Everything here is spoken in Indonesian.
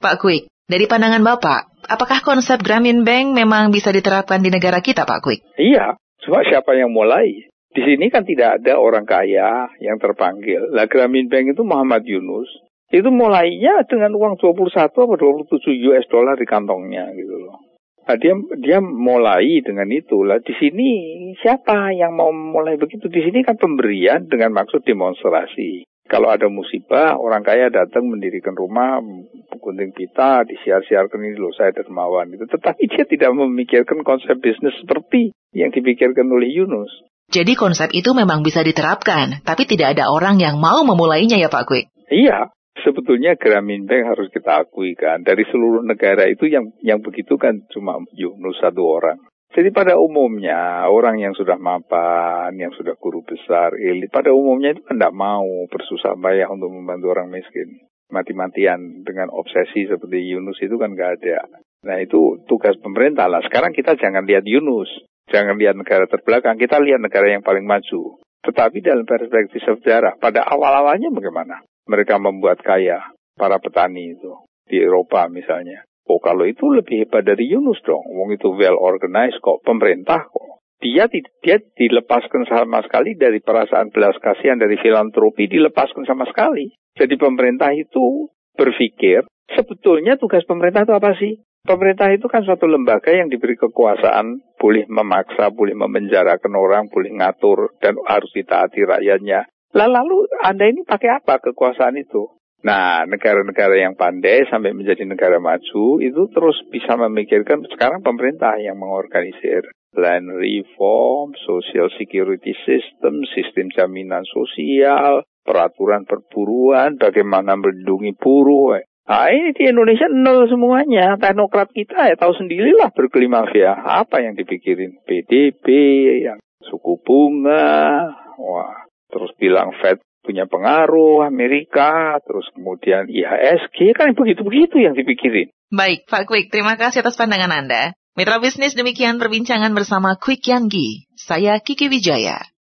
Pak Kwik, dari pandangan Bapak, apakah konsep Grameenbank memang bisa diterapkan di negara kita, Pak Kwik? Iya, cuma siapa yang mulai? Di sini kan tidak ada orang kaya yang terpanggil. Lah Grameenbank itu Muhammad Yunus, itu mulainya dengan uang 21 atau 27 US dollar di kantongnya gitu loh. Nah, dia mulai dengan itu lah. Di sini siapa yang mau mulai begitu? Di sini kan pemberian dengan maksud demonstrasi. Kalau ada musibah, orang kaya datang mendirikan rumah, gunting pita, disiar-siarkan ini loh saya dermawan itu. Tetapi dia tidak memikirkan konsep bisnis seperti yang dipikirkan oleh Yunus. Jadi konsep itu memang bisa diterapkan, tapi tidak ada orang yang mau memulainya ya Pak Kwik? Iya. Sebetulnya Grameenbank harus kita akui kan, dari seluruh negara itu yang begitu kan cuma Yunus satu orang. Jadi pada umumnya orang yang sudah mapan, yang sudah guru besar, elit, pada umumnya itu kan tidak mau bersusah payah untuk membantu orang miskin. Mati-matian dengan obsesi seperti Yunus itu kan nggak ada. Nah itu tugas pemerintah lah. Sekarang kita jangan lihat Yunus, jangan lihat negara terbelakang, kita lihat negara yang paling maju. Tetapi dalam perspektif sejarah, pada awal-awalnya bagaimana? Mereka membuat kaya para petani itu di Eropa misalnya. Oh kalau itu lebih hebat dari Yunus dong. Wong itu well organized kok, pemerintah kok. Dia dilepaskan sama sekali dari perasaan belas kasihan, dari filantropi dilepaskan sama sekali. Jadi pemerintah itu berpikir sebetulnya tugas pemerintah itu apa sih? Pemerintah itu kan suatu lembaga yang diberi kekuasaan, boleh memaksa, boleh memenjarakan orang, boleh ngatur dan harus ditaati rakyatnya. Lalu Anda ini pakai apa kekuasaan itu? Nah, negara-negara yang pandai sampai menjadi negara maju itu terus bisa memikirkan sekarang pemerintah yang mengorganisir land reform, social security system, sistem jaminan sosial, peraturan perburuan, bagaimana melindungi buruh. Nah, ini di Indonesia nol semuanya. Teknokrat kita ya tahu sendirilah berkelima ya. Apa yang dipikirin? PDB, yang suku bunga, wah. Terus bilang Fed punya pengaruh, Amerika, terus kemudian IHSG, kan begitu-begitu yang dipikirin. Baik, Pak Kwik, terima kasih atas pandangan Anda. Mitra Bisnis, demikian perbincangan bersama Kwik Yangi. Saya Kiki Wijaya.